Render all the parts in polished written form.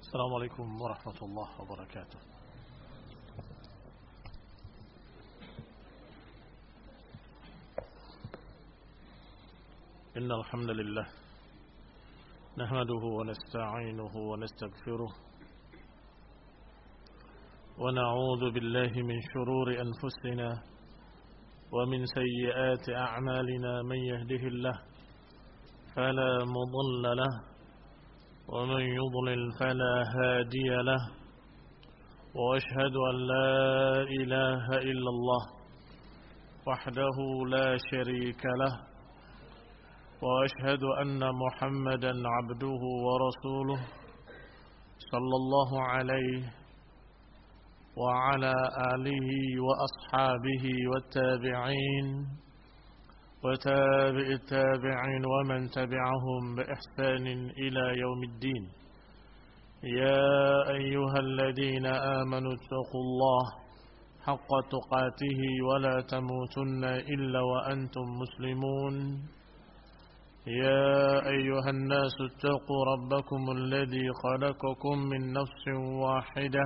السلام عليكم ورحمة الله وبركاته. إن الحمد لله نحمده ونستعينه ونستغفره ونعوذ بالله من شرور أنفسنا ومن سيئات أعمالنا. من يهده الله فلا مضل له ومن يضلل فلا هادي له، وأشهد أن لا إله إلا الله وحده لا شريك له، وأشهد أن محمدا عبده ورسوله صلى الله عليه وعلى آله وأصحابه والتابعين وتابع التابعين ومن تبعهم بإحسان إلى يوم الدين. يا أيها الذين آمنوا اتقوا الله حق تقاته ولا تموتن إلا وأنتم مسلمون. يا أيها الناس اتقوا ربكم الذي خلقكم من نفس واحدة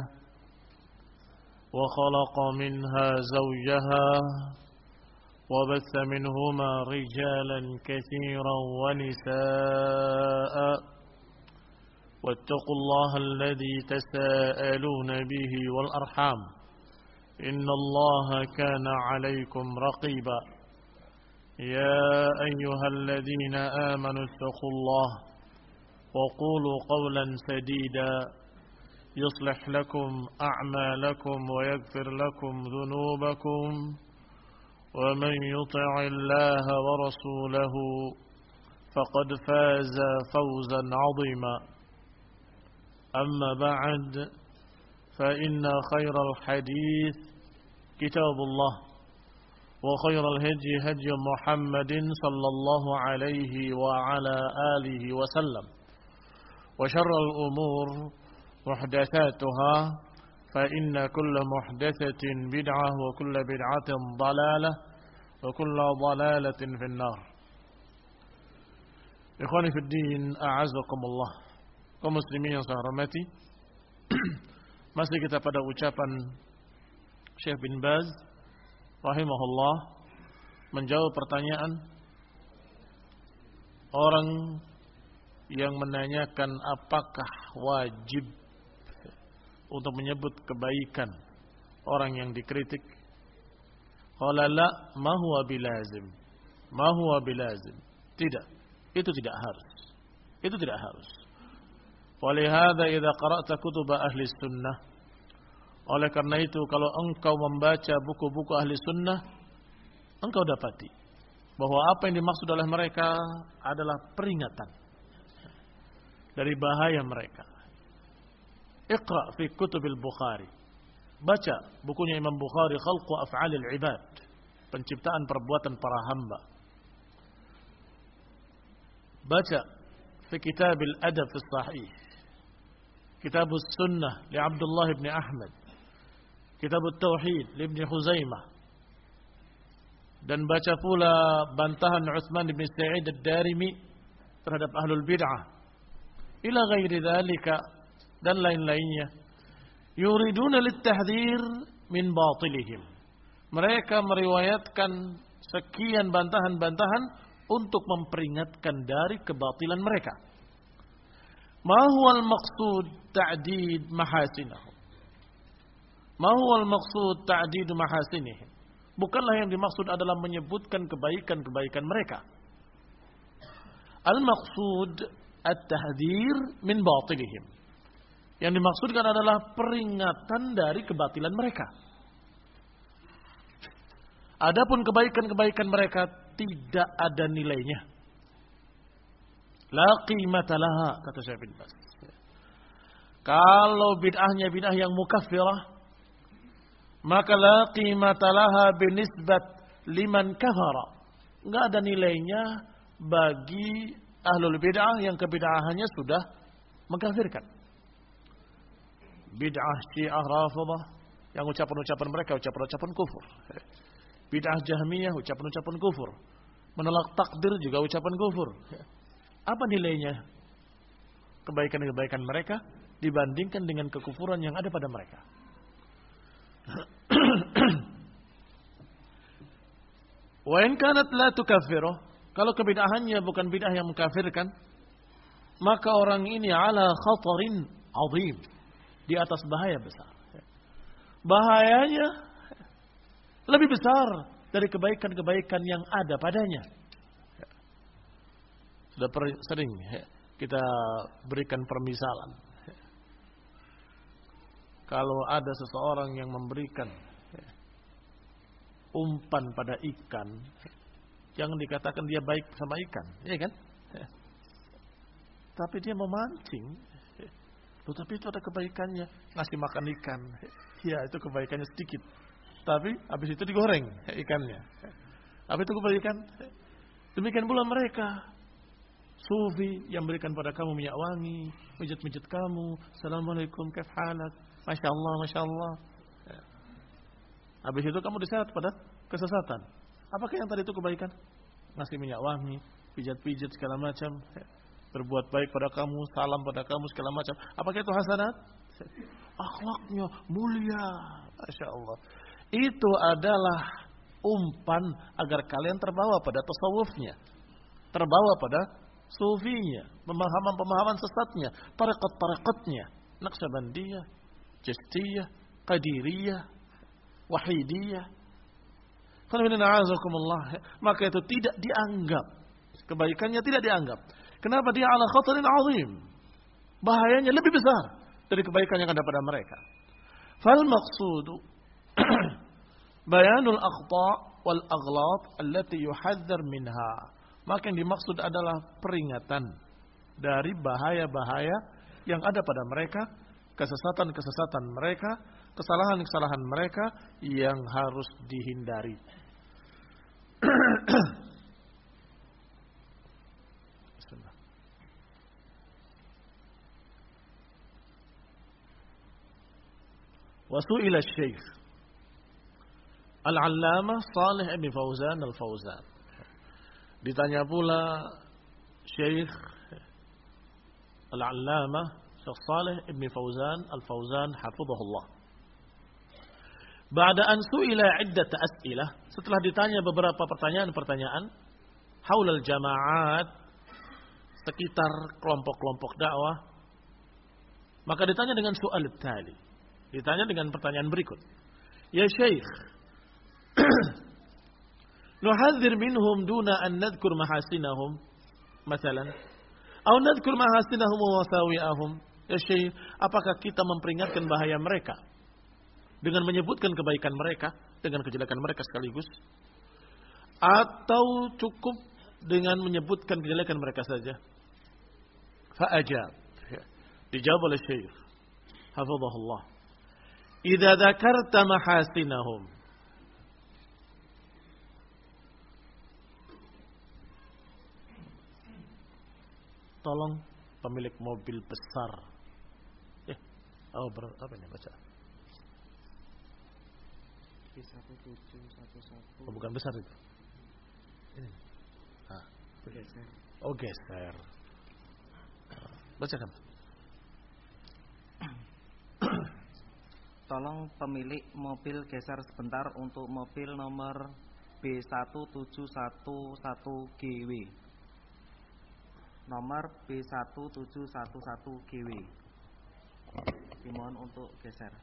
وخلق منها زوجها وبث منهما رجالا كثيرا ونساء، واتقوا الله الذي تساءلون به والأرحام إن الله كان عليكم رقيبا. يا أيها الذين آمنوا اتقوا الله وقولوا قولا سديدا يصلح لكم أعمالكم ويغفر لكم ذنوبكم، ومن يطع الله ورسوله فقد فاز فوزا عظيما. أما بعد، فإن خير الحديث كتاب الله، وخير الهدي هدي محمد صلى الله عليه وعلى آله وسلم، وشر الأمور محدثاتها، فإن كل محدثة بدعة وكل بدعة ضلالة وكل ضلالة في النار. Ikhwani fi din, a'azakumullah. Kaum muslimin yang saya hormati, masih kita pada ucapan Syekh bin Baz rahimahullah menjawab pertanyaan orang yang menanyakan apakah wajib untuk menyebut kebaikan orang yang dikritik. Qala la, ma huwa bilazim. Ma huwa bilazim. Tidak, itu tidak harus. Itu tidak harus. Walihada idza qara'ta kutub ahli sunnah, oleh karena itu kalau engkau membaca buku-buku ahli sunnah, engkau dapati bahwa apa yang dimaksud oleh mereka adalah peringatan dari bahaya mereka. Iqra fi kutubil Bukhari. Baca bukunya Imam Bukhari, Khalqu Af'alil Ibad, penciptaan perbuatan para hamba. Baca fi Kitabil Adab fi Sahih, Kitabus Sunnah li Abdullah ibn Ahmad, Kitabut Tauhid li Ibn Khuzaimah. Dan baca pula bantahan Utsman bin Sa'id ad-Darimi terhadap ahlul bid'ah. Ila ghairi dzalika, dan lain-lainnya. Yuriduna lit-tahdhir min batilihim. Mereka meriwayatkan sekian bantahan-bantahan untuk memperingatkan dari kebatilan mereka. Ma huwal maqsud ta'did mahasinahum. Ma huwal maqsud ta'did mahasinihim. Bukanlah yang dimaksud adalah menyebutkan kebaikan-kebaikan mereka. Al-maqsud at-tahdhir min batilihim. Yang dimaksudkan adalah peringatan dari kebatilan mereka. Adapun kebaikan-kebaikan mereka tidak ada nilainya. La qimata laha, kata Syekh bin Baz. Kalau bid'ahnya bid'ah yang mukaffirah, maka la qimata laha binisbat liman kafara. Enggak ada nilainya bagi ahlul bid'ah yang kebid'ahannya sudah mengkafirkan. Bid'ah Syiah Rafidhah yang ucapan-ucapan mereka ucapan-ucapan kufur. Bid'ah Jahmiyah ucapan-ucapan kufur. Menolak takdir juga ucapan kufur. Apa nilainya? Kebaikan-kebaikan mereka dibandingkan dengan kekufuran yang ada pada mereka. Wa in kanat la tukaffiruh, kalau kebid'ahannya bukan bid'ah yang mengkafirkan, maka orang ini ala khatarin azim, di atas bahaya besar. Bahayanya lebih besar dari kebaikan-kebaikan yang ada padanya. Sudah sering kita berikan permisalan. Kalau ada seseorang yang memberikan umpan pada ikan, jangan dikatakan dia baik sama ikan, ya kan? Tapi dia memancing. Loh, tapi itu ada kebaikannya, ngasih makan ikan. Ya, itu kebaikannya sedikit. Tapi habis itu digoreng ikannya. Apa itu kebaikan? Demikian pula mereka sufi yang berikan pada kamu minyak wangi, mijit-mijit kamu, assalamualaikum, kaif halak, masya Allah, masya Allah. Habis itu kamu diseret pada kesesatan. Apakah yang tadi itu kebaikan? Ngasih minyak wangi, pijat-pijat segala macam, berbuat baik pada kamu, salam pada kamu segala macam. Apakah itu hasanat? Akhlaknya mulia, masya Allah. Itu adalah umpan agar kalian terbawa pada tasawufnya, terbawa pada sufinya, pemahaman-pemahaman sesatnya, tarekat-tarekatnya, Naqsabandiyah, Chastiyah, Qadiriyah, Wahidiyah. Maka itu tidak dianggap, kebaikannya tidak dianggap. Kenapa? Dia ala khatarin azim, bahayanya lebih besar dari kebaikan yang ada pada mereka. Fal maqsudu bayanul akhta' wal aghlab allati yuhadzar minha. Maka yang dimaksud adalah peringatan dari bahaya-bahaya yang ada pada mereka, kesesatan-kesesatan mereka, kesalahan-kesalahan mereka yang harus dihindari. Wasu'ila Syekh Al-Allamah Shalih Ibn Fauzan Al-Fauzan. Ditanya pula Syekh Al-Allamah Syekh Shalih Ibn Fauzan Al-Fauzan hafizahullah. Ba'da an su'ila iddat as'ilah, setelah ditanya beberapa pertanyaan-pertanyaan haulal jama'at, sekitar kelompok-kelompok dakwah, maka ditanya dengan soal tali. Ditanya dengan pertanyaan berikut. Ya Syekh, nuhadzir minhum duna an nadhkur mahasinahum, masalan, atau nadhkur mahasinahum wa masawi'ahum. Ya Syekh, apakah kita memperingatkan bahaya mereka dengan menyebutkan kebaikan mereka, dengan kejelekan mereka sekaligus, atau cukup dengan menyebutkan kejelekan mereka saja? Fa'ajab, dijawab oleh Syekh hafizahullah, idza dzakarta mahasinahum, tolong pemilik mobil besar, apa ini baca? Oh, bukan besar itu. Ini. Geser. Oh, geser. Bacakan. Tolong pemilik mobil geser sebentar untuk mobil nomor B1711GW. Nomor B1711GW. Dimohon untuk geser.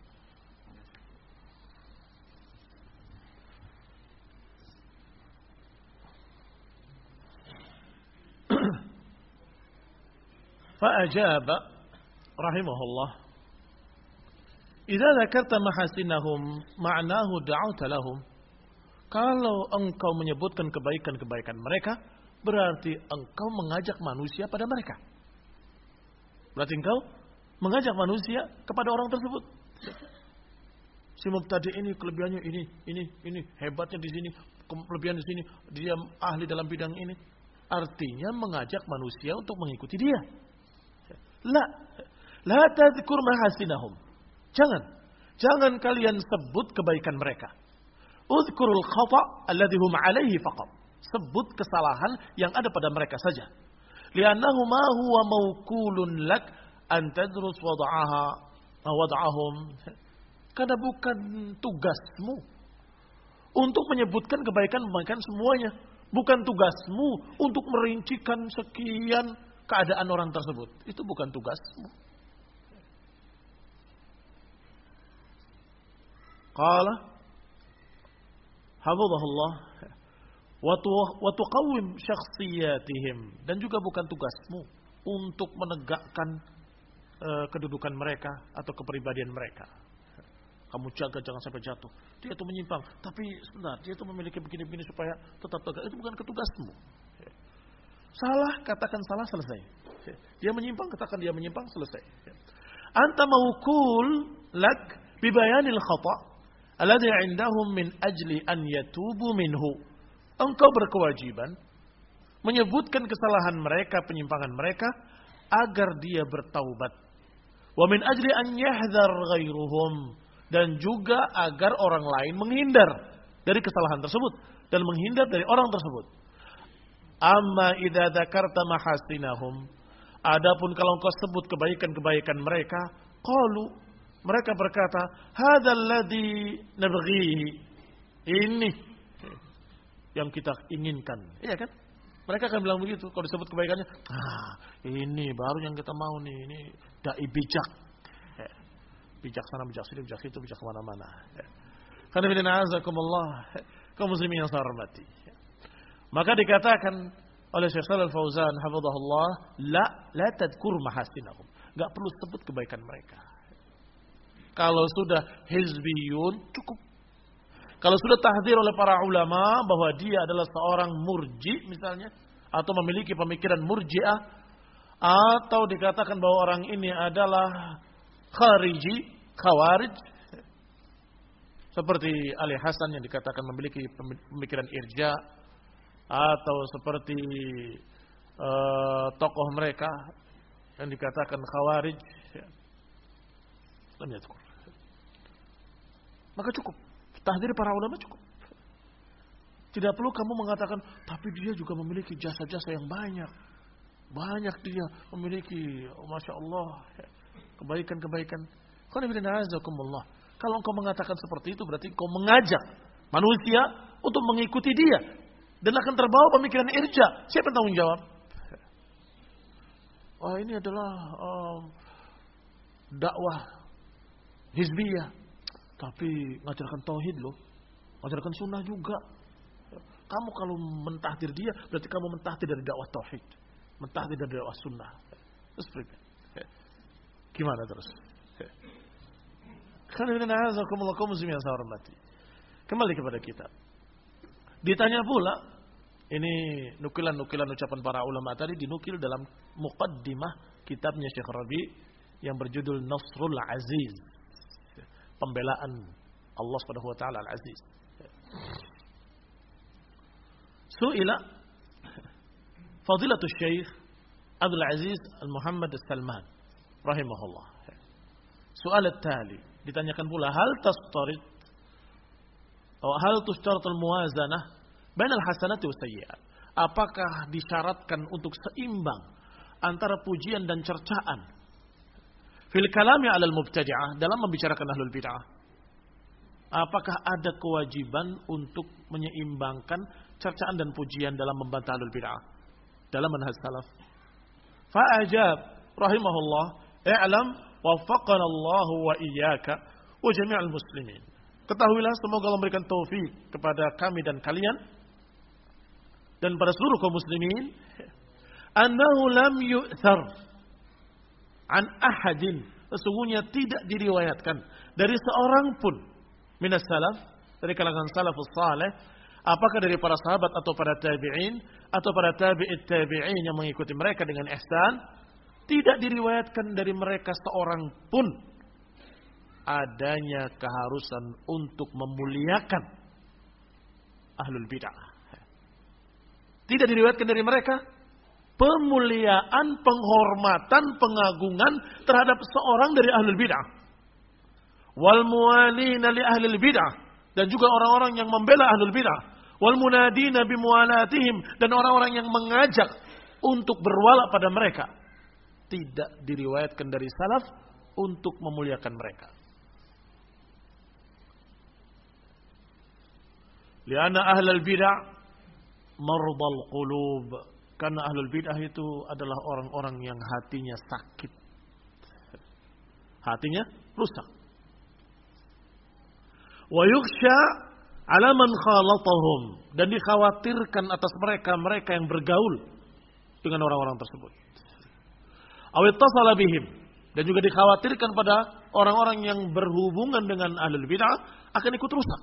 فأجاب رحمه الله إذا ذكرت محاسنهم معناه دعوت لهم. Kalau engkau menyebutkan kebaikan-kebaikan mereka, berarti engkau mengajak manusia pada mereka. Berarti engkau mengajak manusia kepada orang tersebut. Si mubtadi ini kelebihannya ini, hebatnya di sini, kelebihan di sini, dia ahli dalam bidang ini. Artinya mengajak manusia untuk mengikuti dia. La tadhkur mahasinahum. Jangan kalian sebut kebaikan mereka. Udhkurul khata' alladhi hum alaihi faqat. Sebut kesalahan yang ada pada mereka saja. Li'annahu ma huwa mawkulun lak an tadrus wad'ahum, karena bukan tugasmu untuk menyebutkan kebaikan-kebaikan semuanya. Bukan tugasmu untuk merincikan sekian keadaan orang tersebut. Itu bukan tugasmu. Qala hafizahullah wa tuqawwim syakhsiyatihim, dan juga bukan tugasmu untuk menegakkan kedudukan mereka atau kepribadian mereka. Kamu jaga jangan sampai jatuh. Dia itu menyimpang, tapi sebentar, dia itu memiliki begini-begini supaya tetap tegak. Itu bukan ketugasmu. Salah, katakan salah, selesai. Dia menyimpang, katakan dia menyimpang, selesai. Anta mawkul lak bibayanil khata' alladhi 'indahum min ajli an yatubu minhu. Engkau berkewajiban menyebutkan kesalahan mereka, penyimpangan mereka, agar dia bertaubat. Wa min ajli an yahdhar ghairuhum, dan juga agar orang lain menghindar dari kesalahan tersebut dan menghindar dari orang tersebut. Amma idza dzakarta mahasinahum, adapun kalau engkau sebut kebaikan-kebaikan mereka, qalu, mereka berkata, hadzal ladzi nabghihi, ini yang kita inginkan. Iya kan? Mereka akan bilang begitu kalau disebut kebaikannya. Ini baru yang kita mau nih, ini dai bijak. Bijak sana, bijak sini, bijak situ, bijak kemana-mana. Karena bina azakumullah, kaum muslimin yang saya hormati. Maka dikatakan oleh Syekh Shalal Fauzan hafizahullah, la tadkur mahasinahum. Enggak perlu sebut kebaikan mereka. Kalau sudah hizbiyun cukup. Kalau sudah tahdzir oleh para ulama bahwa dia adalah seorang murji misalnya, atau memiliki pemikiran murji'ah, atau dikatakan bahwa orang ini adalah khawarij, seperti Ali Hasan yang dikatakan memiliki pemikiran irja, atau seperti tokoh mereka yang dikatakan khawarij, maka cukup tahdzir para ulama, cukup. Tidak perlu kamu mengatakan, tapi dia juga memiliki jasa-jasa yang banyak dia memiliki, masya Allah, kebaikan-kebaikan. Kalau engkau mengatakan seperti itu, berarti engkau mengajak manusia untuk mengikuti dia dan akan terbawa pemikiran irja. Siapa yang tanggung jawab? Ini adalah dakwah hizbiyah, tapi ngajarkan tauhid loh, ngajarkan sunnah juga. Kamu kalau mentahdir dia, berarti kamu mentahdir dari dakwah tauhid, mentahdir dari dakwah sunnah. Terus gimana terus? Kembali kepada kitab. Ditanya pula, ini nukilan-nukilan ucapan para ulama tadi dinukil dalam muqaddimah kitabnya Syekh Rabi yang berjudul Nasrul Aziz, pembelaan Allah Subhanahu wa taala Al-Aziz. Su'ila Fadilatul Syekh Abdul Aziz Al-Muhammad Al-Salman rahimahullah. Soal tali, ditanyakan pula, hal tushtartul muwazanah bainal hasanati was sayyi'at? Apakah disyaratkan untuk seimbang antara pujian dan cercaan fil kalami 'alal mubtadi'ah, dalam membicarakan ahlul bid'ah? Apakah ada kewajiban untuk menyeimbangkan cercaan dan pujian dalam membantah ahlul bid'ah dalam manhaj salaf? Fa'ajab rahimahullah, i'lam waffaqana Allah wa iyyaka wa jami'al muslimin. Ketahuilah, semoga Allah memberikan taufik kepada kami dan kalian dan pada seluruh kaum muslimin, annahu lam yu'thar an ahadin, sesungguhnya tidak diriwayatkan dari seorang pun minas salaf, dari kalangan salafus saleh, apakah dari para sahabat atau para tabi'in atau para tabi'it tabi'in yang mengikuti mereka dengan ihsan, tidak diriwayatkan dari mereka seorang pun adanya keharusan untuk memuliakan ahlul bid'ah. Tidak diriwayatkan dari mereka pemuliaan, penghormatan, pengagungan terhadap seorang dari ahlul bid'ah. Wal muwalina li ahlil bid'ah, dan juga orang-orang yang membela ahlul bid'ah. Wal munadina bimuwalatihim, dan orang-orang yang mengajak untuk berwala pada mereka. tidak diriwayatkan dari salaf untuk memuliakan mereka. Lianna ahlul bid'ah mardal qulub. Karena ahlul bid'ah itu adalah orang-orang yang hatinya sakit. Hatinya rusak. Wa yukhsha 'ala man khalatahum, dan dikhawatirkan atas mereka yang bergaul dengan orang-orang tersebut. Aw ittasala bihim, dan juga dikhawatirkan pada orang-orang yang berhubungan dengan ahlul bid'ah akan ikut rusak.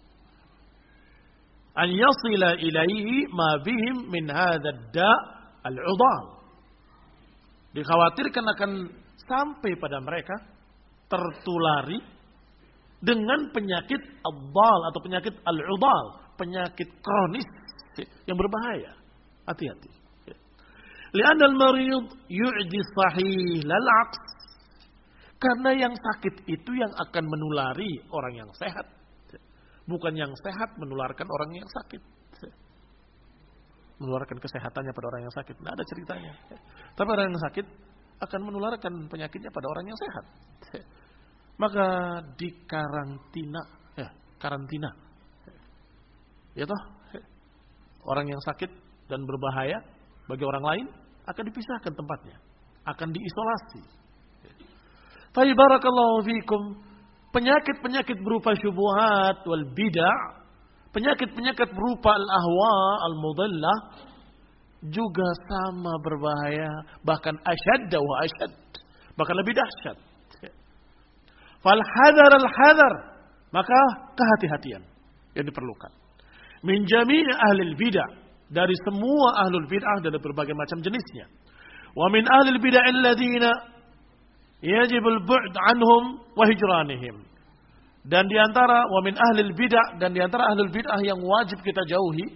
An yasila ilaihi ma bihim min hadzal da' al-'udal. Dikhawatirkan akan sampai pada mereka tertulari dengan penyakit ad-dal atau penyakit al-'udal, penyakit kronis yang berbahaya. Hati-hati. Li'anna al-marid yu'di sahih lal 'aks. Karena yang sakit itu yang akan menulari orang yang sehat. Bukan yang sehat menularkan orang yang sakit. Menularkan kesehatannya pada orang yang sakit. Tidak ada ceritanya. Tapi orang yang sakit akan menularkan penyakitnya pada orang yang sehat. Maka dikarantina. Karantina. Ya toh? Orang yang sakit dan berbahaya bagi orang lain akan dipisahkan tempatnya. Akan diisolasi. Tapi barakallahu fikum. Penyakit-penyakit berupa syubhat wal bid'ah, penyakit-penyakit berupa al-ahwa, al-mudallah juga sama berbahaya, bahkan asyad wa asyad, bahkan lebih dahsyat. Fal hadar al-hadar, maka kehati-hatian yang diperlukan. Min jami' ahli bid'ah, dari semua ahlul bid'ah dari berbagai macam jenisnya. Wa min ahli bid'ah alladziina yajib al-bu'd anhum wa hijranihim. Dan di antara wa min ahlil bid'ah, dan di antara ahlul bid'ah yang wajib kita jauhi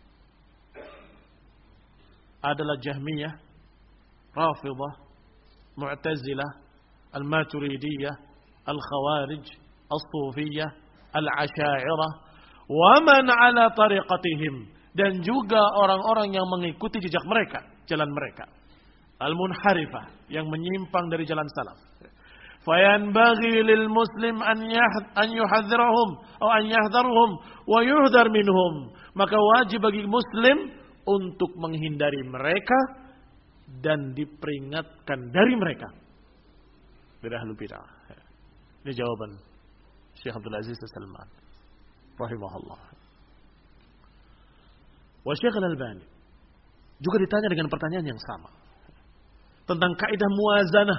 adalah Jahmiyah, Rafidhah, Mu'tazilah, Al-Maturidiyah, Al-Khawarij, As-Sufiyah, Al-Asy'ariyah, wa man 'ala tariqatihim, dan juga orang-orang yang mengikuti jejak mereka, jalan mereka. Al-munharifah, yang menyimpang dari jalan salaf. Fayanbaghi lil muslim an yuhadzirahum atau an yahdharhum wa yuhdhar minhum. Maka wajib bagi muslim untuk menghindari mereka dan diperingatkan dari mereka. Dari ahlul bid'ah. Ini jawaban Syekh Abdul Aziz As-Salman rahimahullah. Wa Syekh Al-Albani juga ditanya dengan pertanyaan yang sama tentang kaidah muwazanah.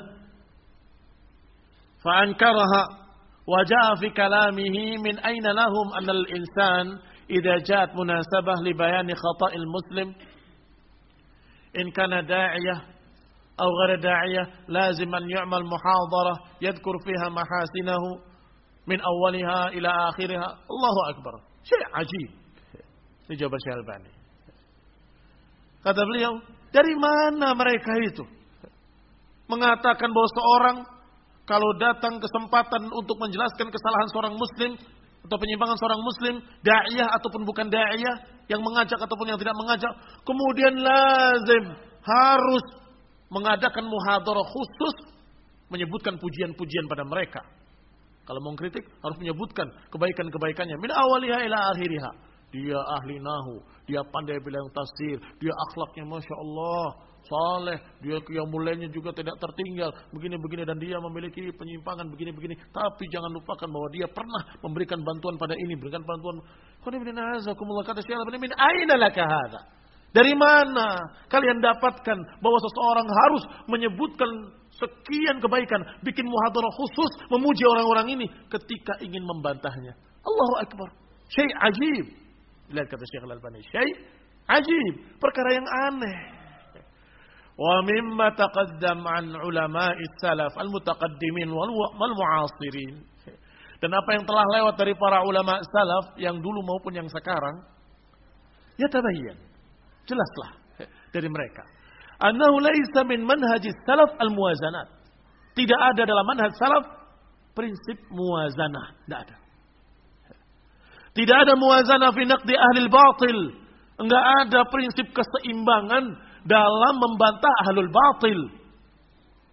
Fa'ankaraha wa ja'a fi kalamihi min aina lahum anna al-insan idza ja'at munasabah li bayani khata'il muslim in kana da'iyah aw ghayra da'iyah lazim an yu'mal muhadarah yadhkur fiha mahasinahu min awwaliha ila akhiriha. Allahu akbar. Syai' ajib. Ini jawaban Syekh Al-Albani. Kata beliau, dari mana mereka itu mengatakan bahwa seorang kalau datang kesempatan untuk menjelaskan kesalahan seorang muslim atau penyimpangan seorang muslim, da'iyah ataupun bukan da'iyah, yang mengajak ataupun yang tidak mengajak, kemudian lazim harus mengadakan muhadarah khusus menyebutkan pujian-pujian pada mereka. Kalau mau kritik harus menyebutkan kebaikan-kebaikannya min awaliha ila akhiriha. Dia ahli nahu, dia pandai bilang tafsir, dia akhlaknya Masya Allah, saleh, dia qiyamulailnya juga tidak tertinggal, begini-begini, dan dia memiliki penyimpangan begini-begini. Tapi jangan lupakan bahwa dia pernah memberikan bantuan pada ini, berikan bantuan. Kata Syekh Al-Albani, min aina laka hadza? Dari mana kalian dapatkan bahwa seseorang harus menyebutkan sekian kebaikan, bikin muhadarah khusus memuji orang-orang ini ketika ingin membantahnya? Allahu akbar. Syai' ajib. Lihat kata Syekh Al-Albani, syai' ajib, perkara yang aneh. Wa mimma taqaddam an ulama'is salaf al-mutaqaddimin wal mu'asirin. Dan apa yang telah lewat dari para ulama salaf yang dulu maupun yang sekarang, ya tabayyan, jelaslah dari mereka. Annahu laisa min manhajis salaf al-muwazanat. Tidak ada dalam manhaj salaf prinsip muwazanah, tidak ada. Tidak ada muwazanah fi naqdi ahli al-batil. Enggak ada prinsip keseimbangan dalam membantah ahlul batil.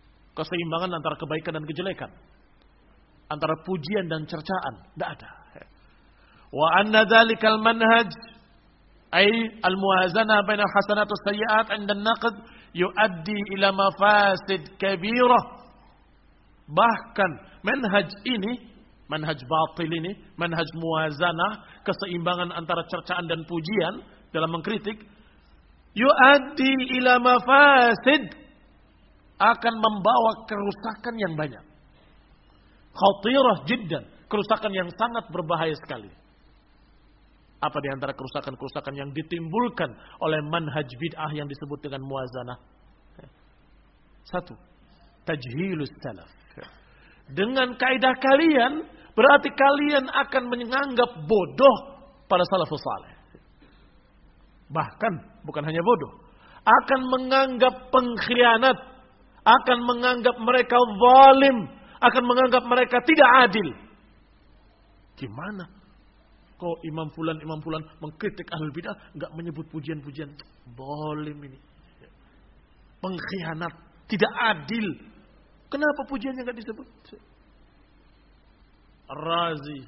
keseimbangan antara kebaikan dan kejelekan, antara pujian dan cercaan, tidak ada. Wa anna dzalikal manhaj ay al-muwazanah bainal hasanat was sayyi'at 'inda an-naqd yuaddi ila mafasid kabirah. Bahkan manhaj ini, manhaj batil ini, manhaj muwazanah, keseimbangan antara cercaan dan pujian dalam mengkritik, yuaddi ila mafasid, akan membawa kerusakan yang banyak. Khatirah jiddan, kerusakan yang sangat berbahaya sekali. Apa di antara kerusakan-kerusakan yang ditimbulkan oleh manhaj bid'ah yang disebut dengan muwazanah? Satu, tajhilus salaf. Dengan kaidah kalian, berarti kalian akan menganggap bodoh para salafus saleh. Bahkan bukan hanya bodoh, akan menganggap pengkhianat, akan menganggap mereka zalim, akan menganggap mereka tidak adil. Gimana? Kok imam fulan mengkritik ahlul bidah, enggak menyebut pujian-pujian? Zalim ini. Pengkhianat, tidak adil. Kenapa pujiannya enggak disebut? Razi,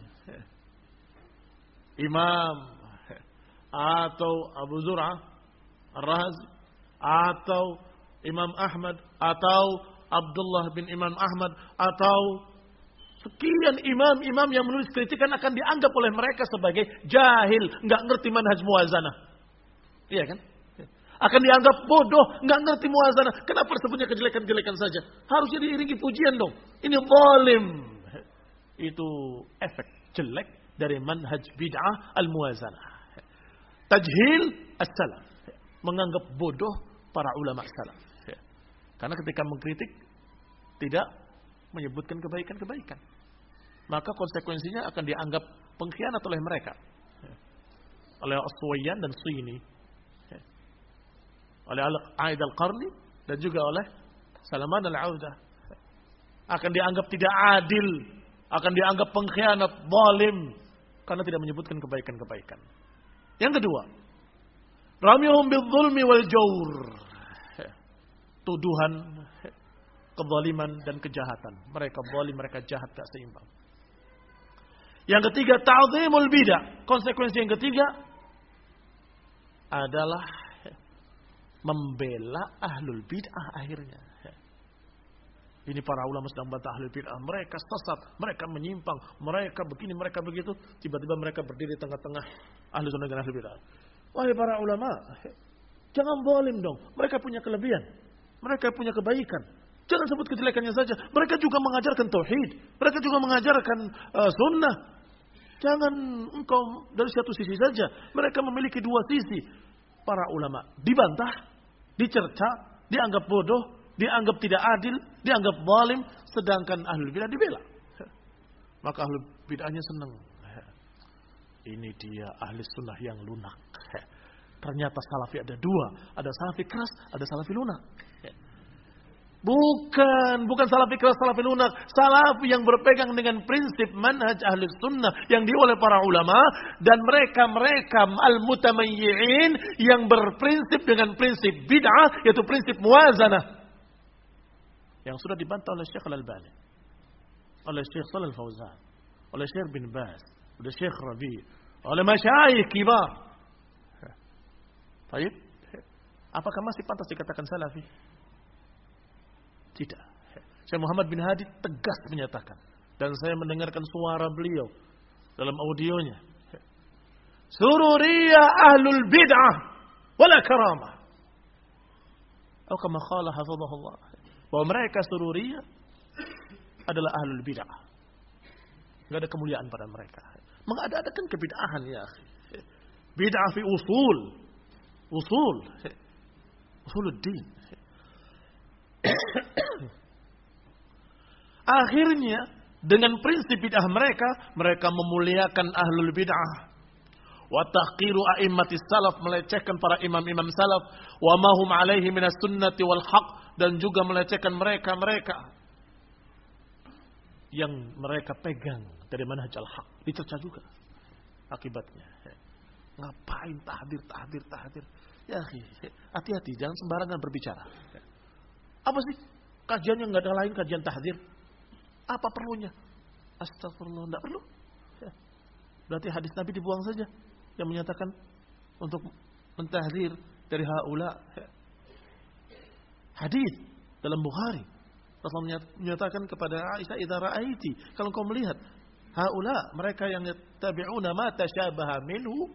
Imam, atau Abu Zur'ah Ar-Razi, atau Imam Ahmad, atau Abdullah bin Imam Ahmad, atau sekian imam-imam yang menulis kritikan akan dianggap oleh mereka sebagai jahil, nggak ngerti manhaj muwazanah. Iya kan? Akan dianggap bodoh, nggak ngerti muwazanah. Kenapa sebutnya kejelekan-kejelekan saja? Harusnya diiringi pujian dong. Ini zalim. Itu efek jelek dari manhaj bid'ah al-muwazanah. Tajhil as-salaf, menganggap bodoh para ulama salaf. Karena ketika mengkritik tidak menyebutkan kebaikan-kebaikan, maka konsekuensinya akan dianggap pengkhianat oleh mereka, oleh As-Suwayyan dan Suyini, oleh Al-Aid Al-Qarni, dan juga oleh Salaman Al-Audah. Akan dianggap tidak adil, akan dianggap pengkhianat, zalim, karena tidak menyebutkan kebaikan-kebaikan. Yang kedua, ramyuhum bidzulmi wal jawr, tuduhan kezaliman dan kejahatan. Mereka zalim, mereka jahat, tak seimbang. Yang ketiga, ta'zimul bid'ah. Konsekuensi yang ketiga adalah membela ahlul bid'ah akhirnya. Ini para ulama sedang bantah ahlul bid'ah. Mereka sesat, mereka menyimpang, mereka begini, mereka begitu. Tiba-tiba mereka berdiri tengah-tengah ahlu sunnah dan ahlul bid'ah. Wahai para ulama, jangan zalim dong. Mereka punya kelebihan, mereka punya kebaikan. Jangan sebut kejelekannya saja. Mereka juga mengajarkan tauhid. Mereka juga mengajarkan sunnah. Jangan engkau dari satu sisi saja. Mereka memiliki dua sisi. Para ulama dibantah, dicerca, dianggap bodoh, dianggap tidak adil, dianggap zalim. Sedangkan ahlul bidah dibela. Maka ahlul bidahnya senang. Ini dia ahli sunnah yang lunak. Ternyata salafi ada dua. Ada salafi keras, ada salafi lunak. Bukan salafi keras, salafi lunak. Salafi yang berpegang dengan prinsip manhaj ahli sunnah yang dioleh oleh para ulama. Dan mereka al-mutamayyi'in yang berprinsip dengan prinsip bid'ah, yaitu prinsip muwazanah. Yang sudah dibantah oleh Syekh Al-Albani, oleh Syekh Shalal Fauzan, oleh Syekh bin Baz, oleh Syekh Rabi', oleh masyayikh kibar. Baik, apakah masih pantas dikatakan salafi? Tidak. Syekh Muhammad bin Hadi tegas menyatakan, dan saya mendengarkan suara beliau dalam audionya, sururiyah ahlul bid'ah wala karamah. Atau kama qala hafizahullah, bahwa mereka sururiyah adalah ahlul bid'ah. Enggak ada kemuliaan pada mereka. Mengada-adakan kebid'ahan ya akhi. Bid'ah fi usuluddin. Akhirnya dengan prinsip bid'ah mereka memuliakan ahlul bid'ah. Wa tahqiru a'immatis salaf, melecehkan para imam-imam salaf, wa ma hum alaihi minas sunnati wal haq, dan juga melecehkan mereka yang mereka pegang dari manhaj al-haq. Dicerca juga akibatnya. Ngapain tahdir? Ya akhi, hati-hati, jangan sembarangan berbicara. Apa sih kajiannya nggak ada lain kajian tahdzir. Apa perlunya? Astagfirullah, enggak perlu. Ya. Berarti hadis Nabi dibuang saja yang menyatakan untuk mentahdzir dari haula. Ya. Hadis dalam Bukhari, Rasulullah menyatakan kepada Aisyah, "Idza ra'aiti," kalau kau melihat haula, mereka yang yattabi'una ma tasyabaha minhu,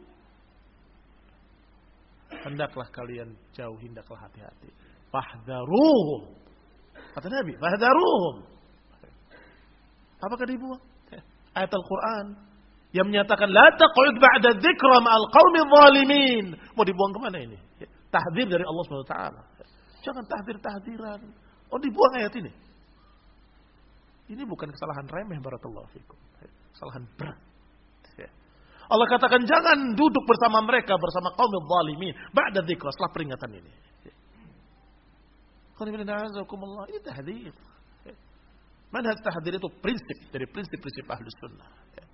hendaklah kalian jauhi, hendaklah hati-hati. Fahdharuhum. Kata Nabi, fahdharuhum. Apakah dibuang? Ayat Al-Quran yang menyatakan la taq'ud ba'da dzikra ma'al qaumidh dhalimin. Mau dibuang kemana ini? Tahdzir dari Allah Subhanahu wa taala. Jangan tahdzir-tahdziran. Oh, dibuang ayat ini. Ini bukan kesalahan remeh, barakallahu fikum. Kesalahan berat. Allah katakan jangan duduk bersama mereka, bersama qaumidh dhalimin ba'da dzikra, setelah peringatan ini. Ini tahdzir. Manhaj tahdzir itu prinsip dari prinsip-prinsip Ahlus Sunnah.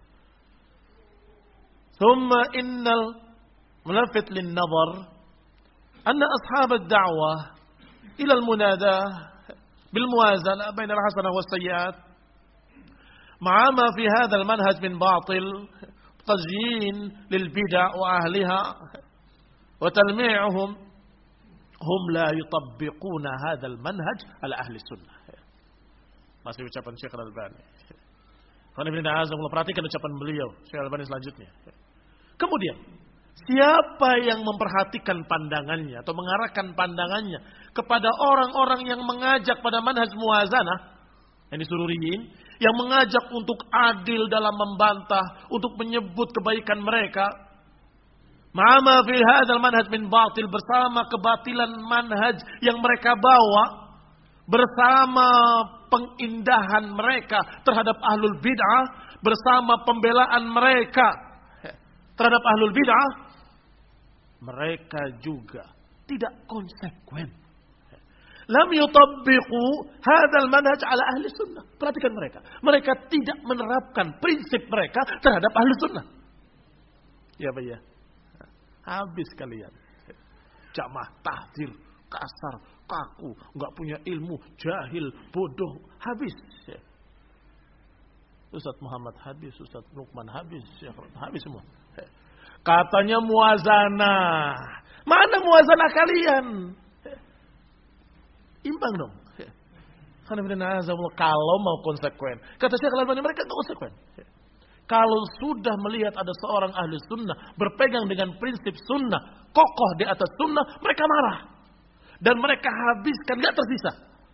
Thumma innal mulafit lin-nazar anna ashab ad-da'wah ila al-munadah bil muwazanah bain al-hasanah was-sayyi'at ma'a ma fi hadha al-manhaj min batil tazyin lil bid'ah wa ahliha wa talmi'uhum hum la yutabbiquna hadha al-manhaj ala ahli sunnah. Masih ucapan Syekh Al-Albani. Perhatikan ucapan beliau, Syekh Al-Albani selanjutnya. Kemudian, siapa yang memperhatikan pandangannya atau mengarahkan pandangannya kepada orang-orang yang mengajak pada manhaj muwazanah, yang disururiyin, yang mengajak untuk adil dalam membantah, untuk menyebut kebaikan mereka, ma'ama fi hadzal manhaj min batil, bersama kebatilan manhaj yang mereka bawa, bersama pengindahan mereka terhadap ahlul bid'ah, bersama pembelaan mereka terhadap ahlul bid'ah, mereka juga tidak konsekuen. Lam yutabbiqu hadzal manhaj ala ahli sunnah. Perhatikan mereka. Mereka tidak menerapkan prinsip mereka terhadap ahli sunnah. Ya, Pak ya. Habis kalian. Jamaah tahdzir, kasar, kaku, enggak punya ilmu, jahil, bodoh, habis. Ustaz Muhammad habis, Ustaz Luqman habis, habis semua. Katanya muwazanah. Mana muwazanah kalian? Imbang dong. Kalau mau konsekuen. Kata Syekh Al-Albani, mereka enggak konsekuen. Kalau sudah melihat ada seorang ahli sunnah berpegang dengan prinsip sunnah, kokoh di atas sunnah, mereka marah. Dan mereka habiskan, gak tersisa.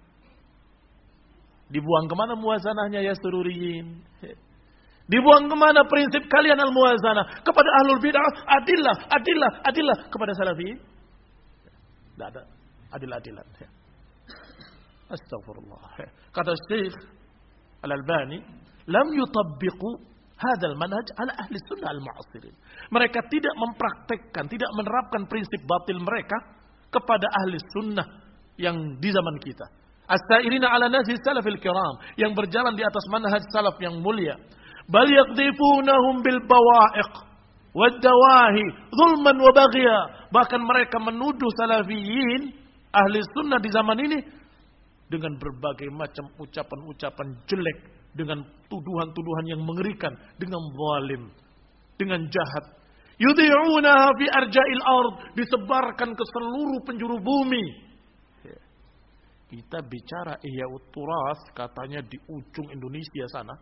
Dibuang kemana muwazanahnya ya sururiyin? Dibuang kemana prinsip kalian al-muwazanah? Kepada ahlul bid'ah, adillah. Kepada salafiyin, tidak ada adil-adilan. Astagfirullah. Kata Syekh Al-Albani, lam yutabbiqu hadzal manhaj ala ahli sunnah al-mu'asirin. Mereka tidak mempraktekkan, tidak menerapkan prinsip batil mereka kepada ahli sunnah yang di zaman kita. As-sairina ala nahji salafil kiram, yang berjalan di atas manhaj salaf yang mulia. Bal yaqdifunahum bil bawa'iq wad dawahi zulman wa baghya. Bahkan mereka menuduh salafiyin ahli sunnah di zaman ini dengan berbagai macam ucapan-ucapan jelek, dengan tuduhan-tuduhan yang mengerikan, dengan zalim, dengan jahat. Yudhi'unaha fi arja'il ard, disebarkan ke seluruh penjuru bumi. Kita bicara Ihya'ut Turas, katanya di ujung Indonesia sana,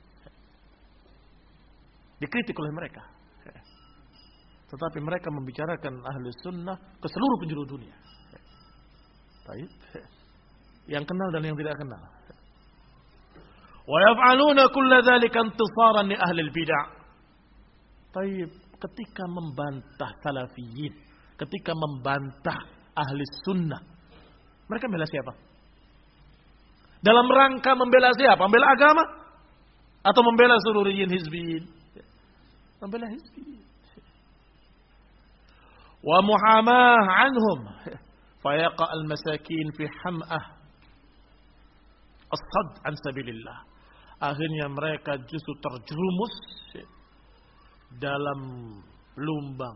dikritik oleh mereka. Tetapi mereka membicarakan ahli sunnah ke seluruh penjuru dunia. Baik. Yang kenal dan yang tidak kenal. Wa yaf'aluna kulla dzalika intisaran li ahli al-bid'ah. Baik, ketika membantah salafiyin, ketika membantah ahli sunnah, mereka membela siapa? Dalam rangka membela siapa? Membela agama? Atau membela sururiyin hizbiyin? Membela hizbiyin. Wa muhamah anhum fayaqa al-masakin fi ham'ah as-sad an sabilillah. Akhirnya mereka justru terjerumus dalam lumbang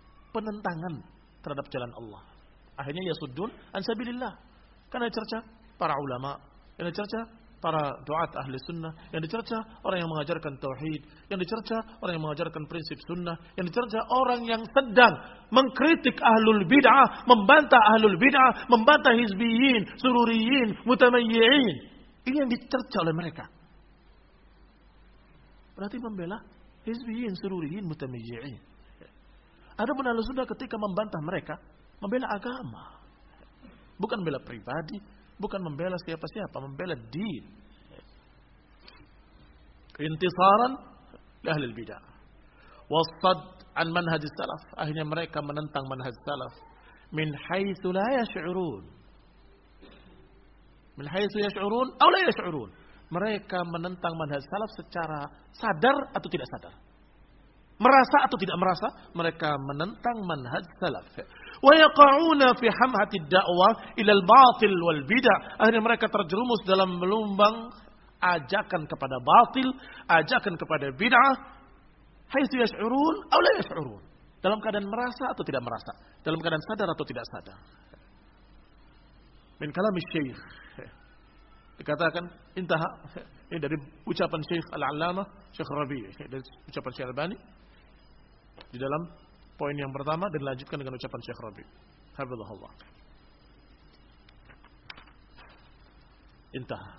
penentangan terhadap jalan Allah. Akhirnya yasuddun an sabilillah. Karena cerca para ulama, yang dicerca para duat ahli sunnah, yang dicerca orang yang mengajarkan tauhid, yang dicerca orang yang mengajarkan prinsip sunnah, yang dicerca orang yang sedang mengkritik ahlul bid'ah, membantah ahlul bid'ah, membantah hizbiyin, sururiyin, mutamayyi'in. Ini yang dicerca oleh mereka. Berarti membela hizbiyin, sururiyin, mutamayyi'in. Adapun ahli sunnah ketika membantah mereka, membela agama. Bukan membela pribadi, bukan membela siapa-siapa, membela din. Intisaran li ahli bidah. Wasad an manhaj salaf. Akhirnya mereka menentang manhaj salaf. Min haitsu la yash'urun. Min haitsu yash'urun atau la yash'urun. Mereka menentang manhaj salaf secara sadar atau tidak sadar. Merasa atau tidak merasa, mereka menentang manhaj salaf. Wa yaqa'una fi hamhatid da'wah ila al-batil wal bid'ah. Akhirnya mereka terjerumus dalam gelombang ajakan kepada batil, ajakan kepada bid'ah. Haitsu yash'urun aw la yash'urun. Dalam keadaan merasa atau tidak merasa, dalam keadaan sadar atau tidak sadar. Min kalam syekh. Dikatakan intaha, ini dari ucapan Syekh Al-Allamah Syekh Rabi', dari ucapan Syekh Albani di dalam poin yang pertama dan dilanjutkan dengan ucapan Syekh Rabi'. Hafizahullah. Intah.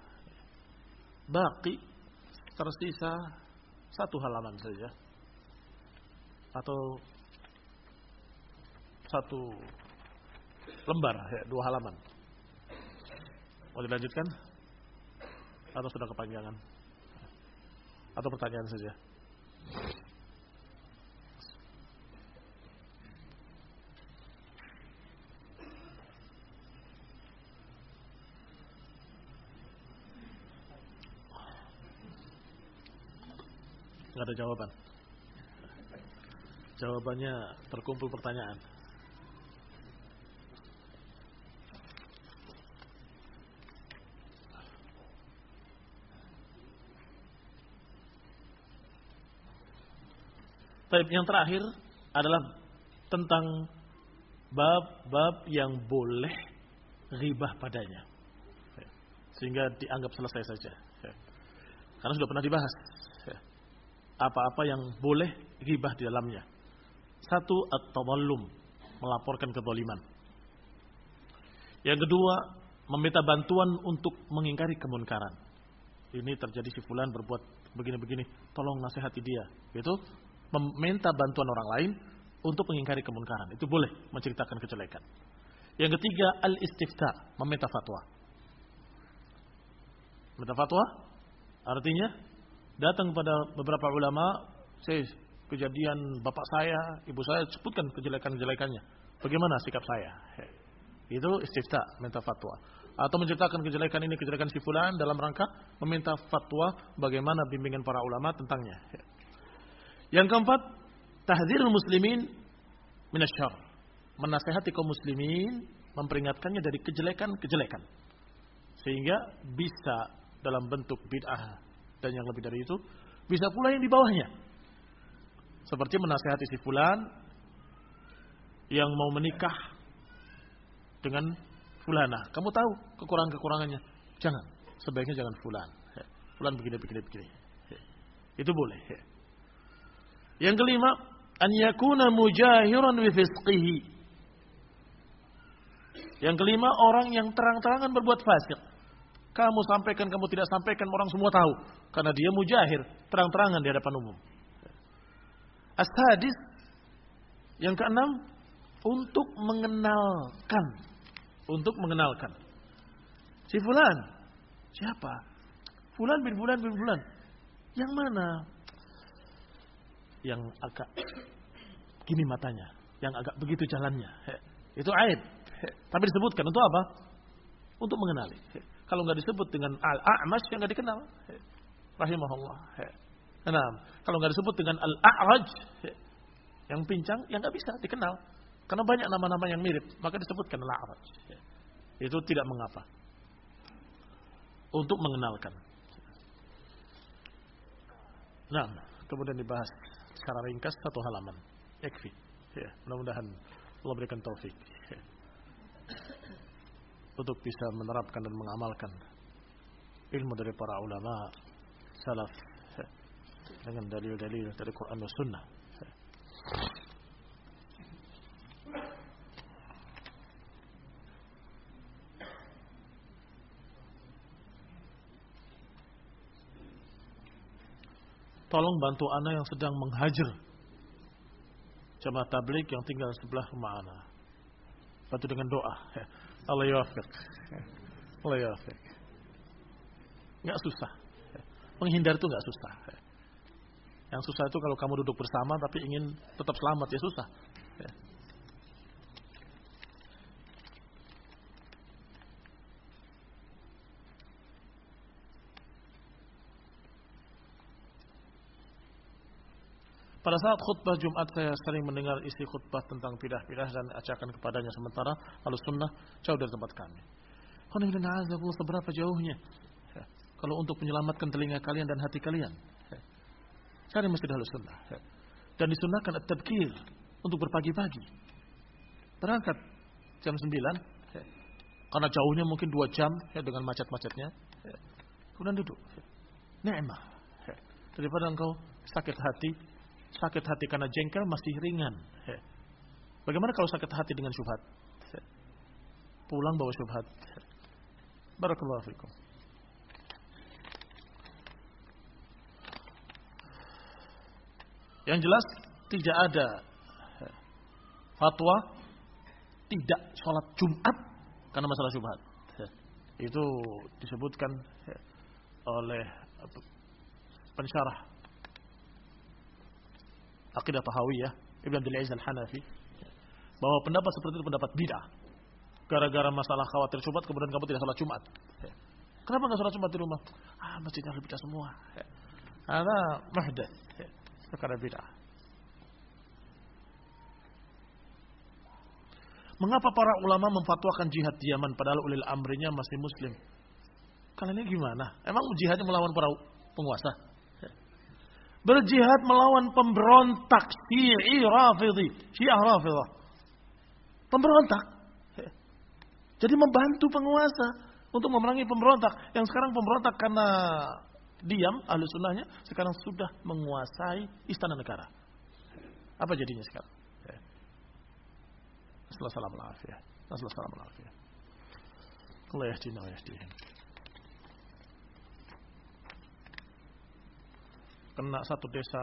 Baqi tersisa satu halaman saja atau satu lembar, ya, 2 halaman. Mau dilanjutkan? Atau sudah kepanjangan? Atau pertanyaan saja? Nggak ada jawaban. Jawabannya terkumpul pertanyaan. Yang terakhir adalah tentang bab-bab yang boleh ghibah padanya, sehingga dianggap selesai saja, karena sudah pernah dibahas apa-apa yang boleh ghibah di dalamnya. 1, at-tadallum, melaporkan kezaliman. Yang kedua, meminta bantuan untuk mengingkari kemunkaran. Ini terjadi si fulan berbuat begini-begini, tolong nasihati dia. Itu meminta bantuan orang lain untuk mengingkari kemunkaran. Itu boleh menceritakan kejelekan. Yang ketiga, al-istifta, meminta fatwa. Meminta fatwa artinya datang pada beberapa ulama, saya kejadian bapak saya, ibu saya, sebutkan kejelekan-kejelekannya. Bagaimana sikap saya? Itu istifta, minta fatwa. Atau menceritakan kejelekan ini, kejelekan si fulan dalam rangka meminta fatwa bagaimana bimbingan para ulama tentangnya. Yang keempat, tahdzirul muslimin minasyarr, menasihati kaum muslimin, memperingatkannya dari kejelekan-kejelekan, sehingga bisa dalam bentuk bid'ah dan yang lebih dari itu, bisa pula yang di bawahnya. Seperti menasihati si fulan yang mau menikah dengan fulana. Kamu tahu kekurangan-kekurangannya. Jangan, sebaiknya jangan fulan. Fulan begini. Itu boleh. Yang kelima, an yakuna mujahiran bi fisqihi. Yang kelima, orang yang terang-terangan berbuat fasik. Kamu sampaikan, kamu tidak sampaikan, orang semua tahu. Karena dia mujahir, terang-terangan di hadapan umum. As-sadis, yang keenam, untuk mengenalkan. Untuk mengenalkan. Si fulan, siapa? Fulan bin fulan bin fulan. Yang mana? Yang agak gini matanya, yang agak begitu jalannya. Itu aib. Tapi disebutkan untuk apa? Untuk mengenali. Kalau nggak disebut dengan al-a'mash, yang nggak dikenal. Rahimahullah. Nah, kalau nggak disebut dengan al-a'raj, yang pincang, yang nggak bisa dikenal. Karena banyak nama-nama yang mirip, maka disebutkan al-a'raj. Itu tidak mengapa. Untuk mengenalkan. Nah, kemudian dibahas secara ringkas 1 halaman. Yakfi. Ya, mudah-mudahan Allah berikan taufik. untuk bisa menerapkan dan mengamalkan ilmu dari para ulama salaf dengan dalil-dalil dari Quran dan Sunnah. Tolong bantu ana yang sedang menghajar jamaah tabligh yang tinggal sebelah rumah ana. Bantu dengan doa. Allah yafiq. Allah yafiq. Enggak susah. Menghindar itu enggak susah. Yang susah itu kalau kamu duduk bersama tapi ingin tetap selamat, ya susah. Pada saat khutbah Jumat saya sering mendengar isi khutbah tentang pidah-pidah dan ajakan kepadanya, sementara Ahlussunnah jauh dari tempat kami. Seberapa jauhnya? Kalau untuk menyelamatkan telinga kalian dan hati kalian, cari masjid Ahlussunnah. Dan disunnahkan at-tabkir untuk berpagi-pagi. Berangkat jam 9, karena jauhnya mungkin 2 jam dengan macet-macetnya. Kemudian duduk. Ni'mah. Daripada engkau sakit hati karena jengkel masih ringan. Bagaimana kalau sakit hati dengan syubhat? Pulang bawa syubhat. Barakallahu fikum. Yang jelas tidak ada fatwa tidak sholat Jumat karena masalah syubhat. Itu disebutkan oleh pensyarah Aqidah Tahawiyah Ibn Abdul Aziz Al-Hanafi bahwa pendapat seperti itu pendapat bid'ah. Gara-gara masalah khawatir syubhat kemudian kamu tidak sholat Jumat. Kenapa enggak sholat Jumat di rumah? Masjidnya bid'ah semua. Ada muhdats, perkara bid'ah. Mengapa para ulama memfatwakan jihad di Yaman padahal ulil amrinya masih muslim? Kalian ini gimana? Emang jihadnya melawan para penguasa? Berjihad melawan pemberontak Syiah Rafidah. Pemberontak. Jadi membantu penguasa untuk memerangi pemberontak. Yang sekarang pemberontak karena diam Ahlussunnahnya sekarang sudah menguasai istana negara. Apa jadinya sekarang? Assalamualaikum warahmatullahi wabarakatuh. Allah yahdina wa yahdihim. Kena satu desa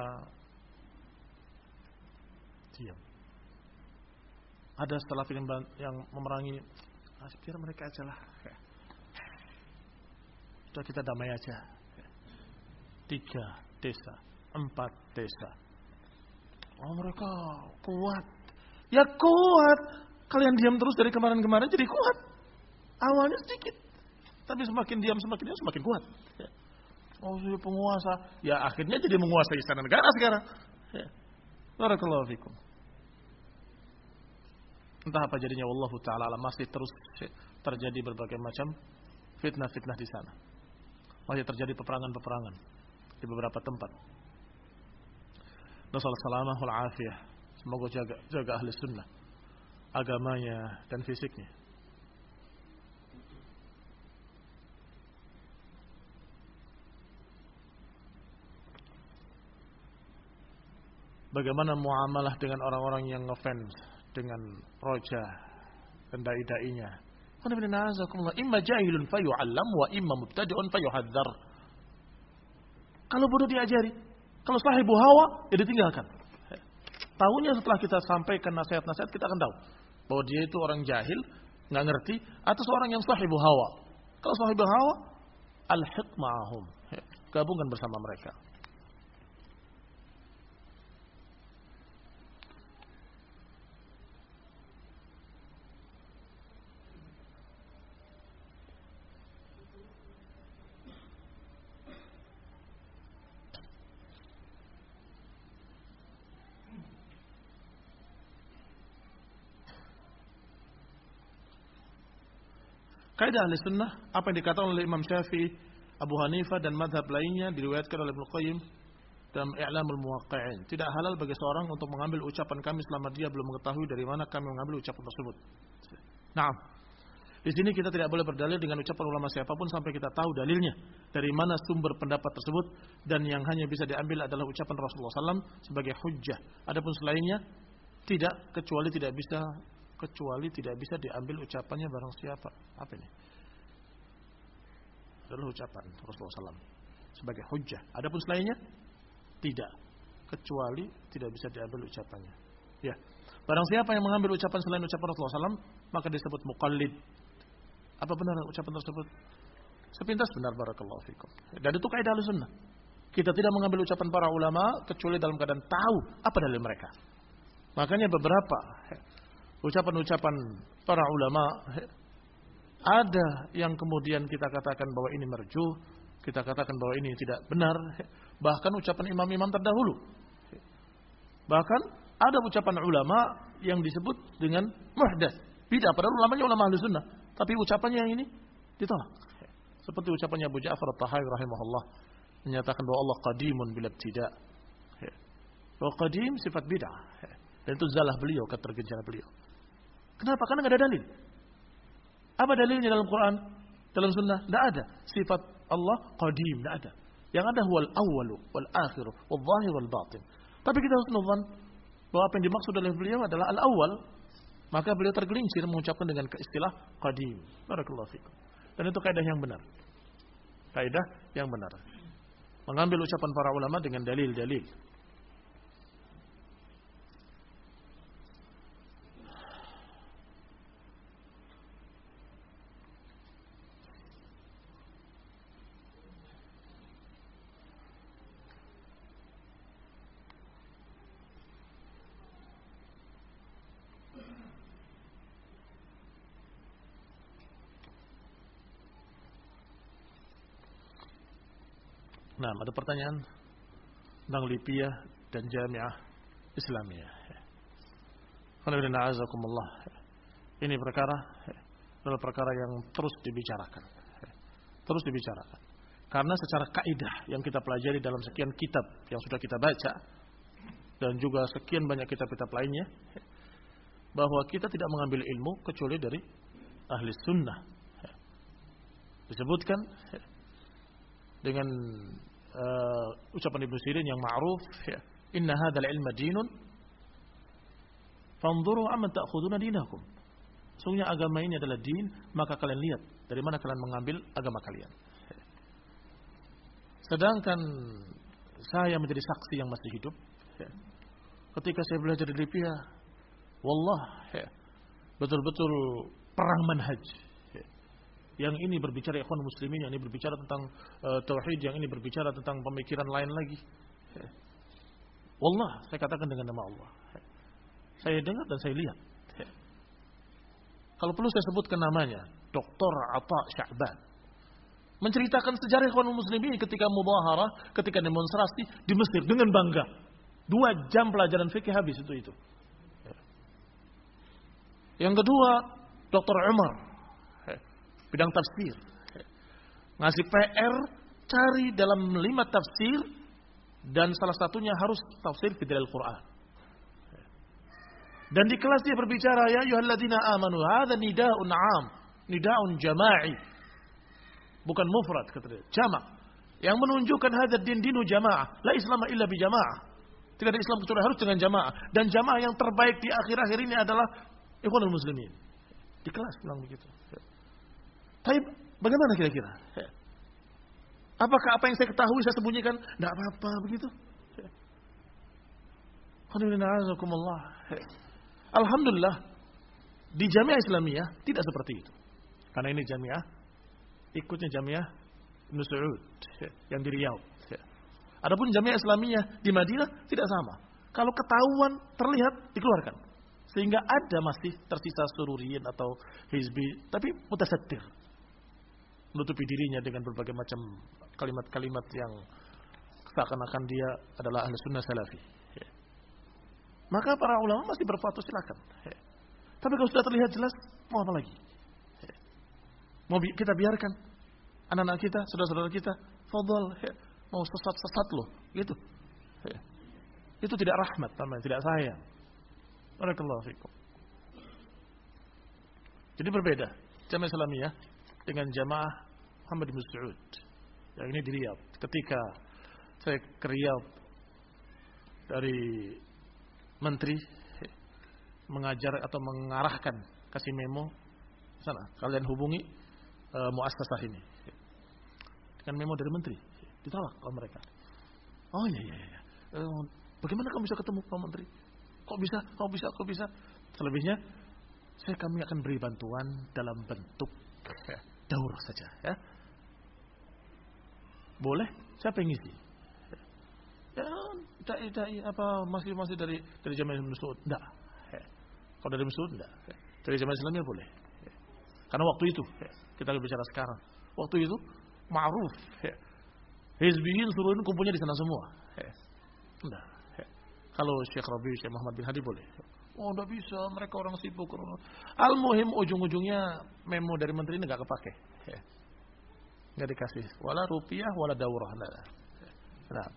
diam. Ada salafin yang memerangi, biar mereka aja lah. Sudah kita damai aja. 3 desa, 4 desa. Oh mereka kuat. Ya kuat. Kalian diam terus dari kemarin-kemarin jadi kuat. Awalnya sedikit, tapi semakin diam semakin kuat. Oh, jadi penguasa. Ya akhirnya jadi menguasai istana negara sekarang. Barakallahu fikum. Entah apa jadinya, wallahu ta'ala alam. Masih terus terjadi berbagai macam fitnah-fitnah di sana. Masih terjadi peperangan-peperangan di beberapa tempat. Nasallahu salamah wal afiyah. Semoga jaga ahli sunnah, agamanya dan fisiknya. Bagaimana muamalah dengan orang-orang yang ngefans dengan roja dan dai-dainya? Imma jahilun fayu'allam wa imma mubtadi'un fayuhadzar. Kalau bodoh diajari, kalau sahibu hawa ya ditinggalkan. Tahunya setelah kita sampaikan nasihat-nasihat kita akan tahu bahwa dia itu orang jahil, nggak ngerti, atau seorang yang sahibu hawa. Kalau sahibu hawa, alhiq ma'ahum, gabungkan bersama mereka. Kaidah ahli sunnah, apa yang dikatakan oleh Imam Syafi'i, Abu Hanifah dan madhab lainnya diriwayatkan oleh Ibnu Qayyim dalam I'lamul Muwaqqi'in. Tidak halal bagi seorang untuk mengambil ucapan kami selama dia belum mengetahui dari mana kami mengambil ucapan tersebut. Nah, Di sini kita tidak boleh berdalil dengan ucapan ulama siapapun sampai kita tahu dalilnya, dari mana sumber pendapat tersebut, dan yang hanya bisa diambil adalah ucapan Rasulullah SAW sebagai hujjah. Adapun selainnya tidak, kecuali tidak bisa diambil ucapannya barang siapa. Apa ini? Adalah ucapan Rasulullah SAW sebagai hujjah. Adapun selainnya tidak, kecuali tidak bisa diambil ucapannya. Ya, barang siapa yang mengambil ucapan selain ucapan Rasulullah SAW, maka disebut muqallid. Apa benar ucapan tersebut? Sepintas benar, barakallahu fikum. Dan itu kaidah Ahlussunnah. Kita tidak mengambil ucapan para ulama kecuali dalam keadaan tahu apa dalil mereka. Makanya beberapa ucapan-ucapan para ulama ada yang kemudian kita katakan bahwa ini marjuh, kita katakan bahwa ini tidak benar, bahkan ucapan imam-imam terdahulu. Bahkan ada ucapan ulama yang disebut dengan muhdats, bidah, padahal ulamanya ulama Ahlussunnah, tapi ucapannya yang ini ditolak. Seperti ucapannya Abu Ja'far At-Tahawi rahimahullah, menyatakan bahwa Allah qadimun bila ibtida'. Bahwa qadim sifat bid'ah. Dan itu zalah beliau, ketergencaran beliau. Kenapa? Karena tidak ada dalil. Apa dalilnya dalam Quran, dalam sunnah? Tidak ada. Sifat Allah qadim, tidak ada. Yang ada huwal awwalu, wal akhiru, wal zahir, wal batin. Tapi kita harus nuzan bahwa apa yang dimaksud oleh beliau adalah al-awwal. Maka beliau tergelincir mengucapkan dengan istilah qadim. Barakallahu fikum. Dan itu kaidah yang benar. Kaidah yang benar. Mengambil ucapan para ulama dengan dalil-dalil. Nah, ada pertanyaan tentang Libya dan Jamiah Islamiyah. Ini adalah perkara yang terus dibicarakan. Terus dibicarakan. Karena secara kaidah yang kita pelajari dalam sekian kitab yang sudah kita baca, dan juga sekian banyak kitab-kitab lainnya, bahwa kita tidak mengambil ilmu kecuali dari ahli sunnah. Disebutkan dengan ucapan Ibnu Sirin yang ma'ruf, inna hadzal ilma dinun fanzuru amman ta'khuduna dinakum. Sungguhnya agama ini adalah din, maka kalian lihat dari mana kalian mengambil agama kalian. Sedangkan saya menjadi saksi yang masih hidup, ketika saya belajar di Libya, wallah, betul-betul perang manhaj. Yang ini berbicara ikhwan muslimin, yang ini berbicara tentang tauhid, yang ini berbicara tentang pemikiran lain lagi. Wallah, saya katakan dengan nama Allah. Saya dengar dan saya lihat. Kalau perlu saya sebutkan namanya, Dr. Atha Sya'ban. Menceritakan sejarah ikhwan muslimin ketika mudhaharah, ketika demonstrasi di Mesir dengan bangga. 2 jam pelajaran fikih habis itu. Yang kedua, Dr. Umar, bidang tafsir, ngasih PR, cari dalam 5 tafsir, dan salah satunya harus tafsir Bidal Quran. Dan di kelas dia berbicara, ya ayyuhalladzina amanu, hadza nida'un 'am, nida'un jama'i, bukan mufrad, kata dia, jamak, yang menunjukkan hadza dinu jamaah, la islama illa bi jamaah. Tidak ada Islam kecuali harus dengan jamaah, dan jamaah yang terbaik di akhir-akhir ini adalah ikhwanul muslimin. Di kelas bilang begitu. Tapi bagaimana kira-kira? Apakah apa yang saya ketahui saya sembunyikan? Tidak apa-apa begitu. Alhamdulillah di Jamiah Islamiyah tidak seperti itu. Karena ini Jamiah, ikutnya Jamiah Ibnu Saud yang di Riyadh. Adapun Jamiah Islamiyah di Madinah tidak sama. Kalau ketahuan terlihat dikeluarkan. Sehingga ada masih tersisa sururiyin atau hizbi, tapi mutasattir, menutupi dirinya dengan berbagai macam kalimat-kalimat yang seakan-akan dia adalah ahli sunnah salafi. Maka para ulama masih berfatwa, silakan. Tapi kalau sudah terlihat jelas, mau apa lagi? Mau kita biarkan anak-anak kita, saudara-saudara kita, fadhal, mau sesat-sesat loh, gitu. Itu tidak rahmat, namanya, tidak sayang. Barakallahu fikum. Jadi berbeda Jamaah Islamiyah dengan jamaah Muhammad bin Saud. Yang ini di Riyadh. Ketika saya ke Riyadh dari menteri mengajar atau mengarahkan, kasih memo sana, kalian hubungi muassasah ini. Dengan memo dari menteri, ditolak oleh mereka. Oh iya. Bagaimana kamu bisa ketemu Pak Menteri? Kok bisa? Selebihnya kami akan beri bantuan dalam bentuk daurah saja, ya. Boleh? Siapa yang ngisi? Ya, dai apa masih dari Jamaah Ibnu Saud? Enggak. Kalau dari Ibnu Saud enggak. Dari Jamaah Islamiyah boleh. Karena waktu itu, kita bicara sekarang. Waktu itu ma'ruf. Hizbiyin suruhin kumpulnya di sana semua. Enggak. Kalau Syekh Rabi, Syekh Muhammad bin Hadi boleh. Oh, enggak bisa, mereka orang sibuk. Al-muhim ujung-ujungnya memo dari menteri ini enggak kepake. Enggak dikasih wala rupiah wala daurah. Nah.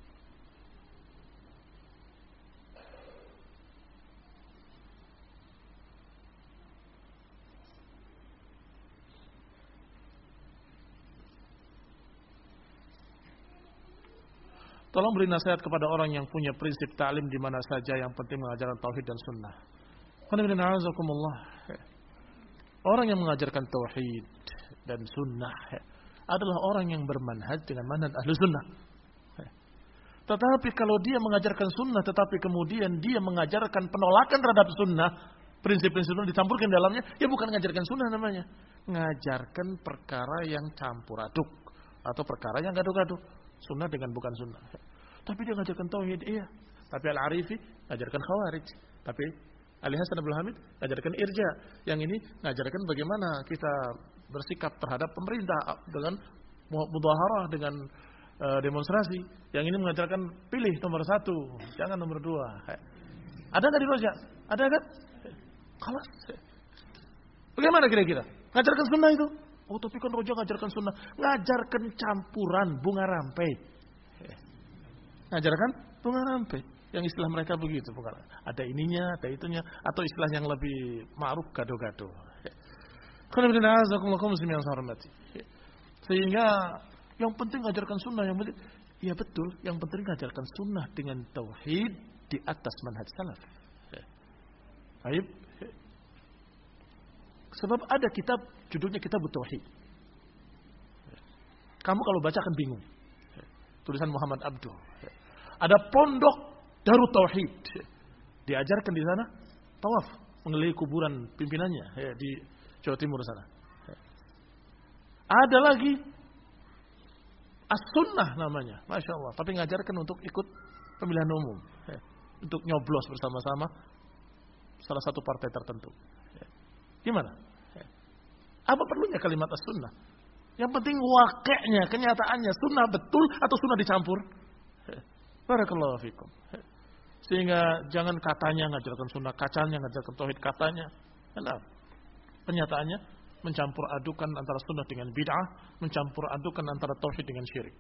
Tolong beri nasihat kepada orang yang punya prinsip ta'lim di mana saja, yang penting mengajarkan tauhid dan sunnah. Orang yang mengajarkan tauhid dan sunnah adalah orang yang bermanhaj dengan manhaj ahlu sunnah. Tetapi kalau dia mengajarkan sunnah tetapi kemudian dia mengajarkan penolakan terhadap sunnah, prinsip-prinsip sunnah dicampurkan dalamnya, ya bukan mengajarkan sunnah namanya. Mengajarkan perkara yang campur aduk atau perkara yang gaduh-gaduh. Sunnah dengan bukan sunnah. Tapi dia mengajarkan tauhid, iya. Tapi Al-Arifi mengajarkan khawarij. Tapi Ali Hasan Abdul Hamid mengajarkan irja. Yang ini mengajarkan bagaimana kita bersikap terhadap pemerintah dengan mudhaharah, dengan demonstrasi. Yang ini mengajarkan pilih nomor 1, jangan nomor 2. Ada nggak di Roja? Ada kan? Kalas. Bagaimana kira-kira? Mengajarkan sunnah itu? Oh, tapi kan Roja ngajarkan sunnah. Ngajarkan campuran bunga rampai. Ngajarkan bunga rampai. Yang istilah mereka begitu. Bukan. Ada ininya, ada itunya. Atau istilah yang lebih ma'ruf gado-gado. Sehingga yang penting ngajarkan sunnah. Yang penting, ya betul. Yang penting ngajarkan sunnah dengan tauhid di atas manhaj salaf. Baik. Sebab ada kitab, judulnya Kitab Tauhid. Kamu kalau baca akan bingung. Tulisan Muhammad Abduh. Ada pondok Darut Tauhid. Diajarkan di sana tawaf, mengelilingi kuburan pimpinannya di Jawa Timur sana. Ada lagi As-Sunnah namanya, Masya Allah. Tapi ngajarkan untuk ikut pemilihan umum, untuk nyoblos bersama-sama salah satu partai tertentu. Gimana? Apa perlunya kalimat as-sunnah? Yang penting wakilnya, kenyataannya sunnah betul atau sunnah dicampur. Barakallahu fikum. Sehingga jangan katanya ngajarkan sunnah, kacanya ngajarkan tauhid katanya. Nah, kenyataannya mencampur adukan antara sunnah dengan bid'ah, mencampur adukan antara tauhid dengan syirik.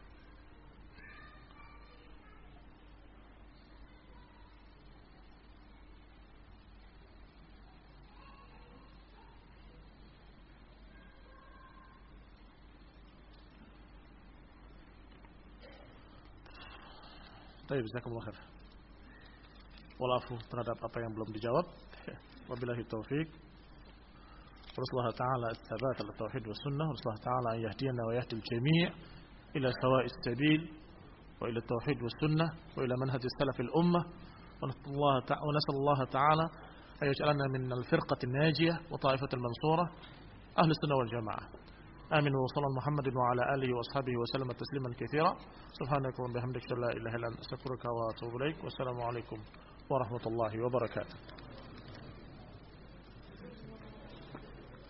Baik, jazakumullah khair. Walafu terhadap apa yang belum dijawab. Wabillahi taufik. Rasulullah Ta'ala as-sabat ala tauhid wa sunnah. Rasulullah Ta'ala an yahdiyana wa yahdil jami' ila sawa'is sabil wa ila tauhid wa sunnah wa ila manhaj salafil ummah. Wa nasallallahu ta'ala an yaj'alana min al-firqati an-najiyah wa ta'ifatil mansurah ahli sunnah wal jamaah. آمين وصلى محمد وعلى آله وأصحابه وسلم تسليما كثيرا سبحانك وبحمدك لا إله إلا أنت أستغفرك وأتوب إليك والسلام عليكم ورحمة الله وبركاته.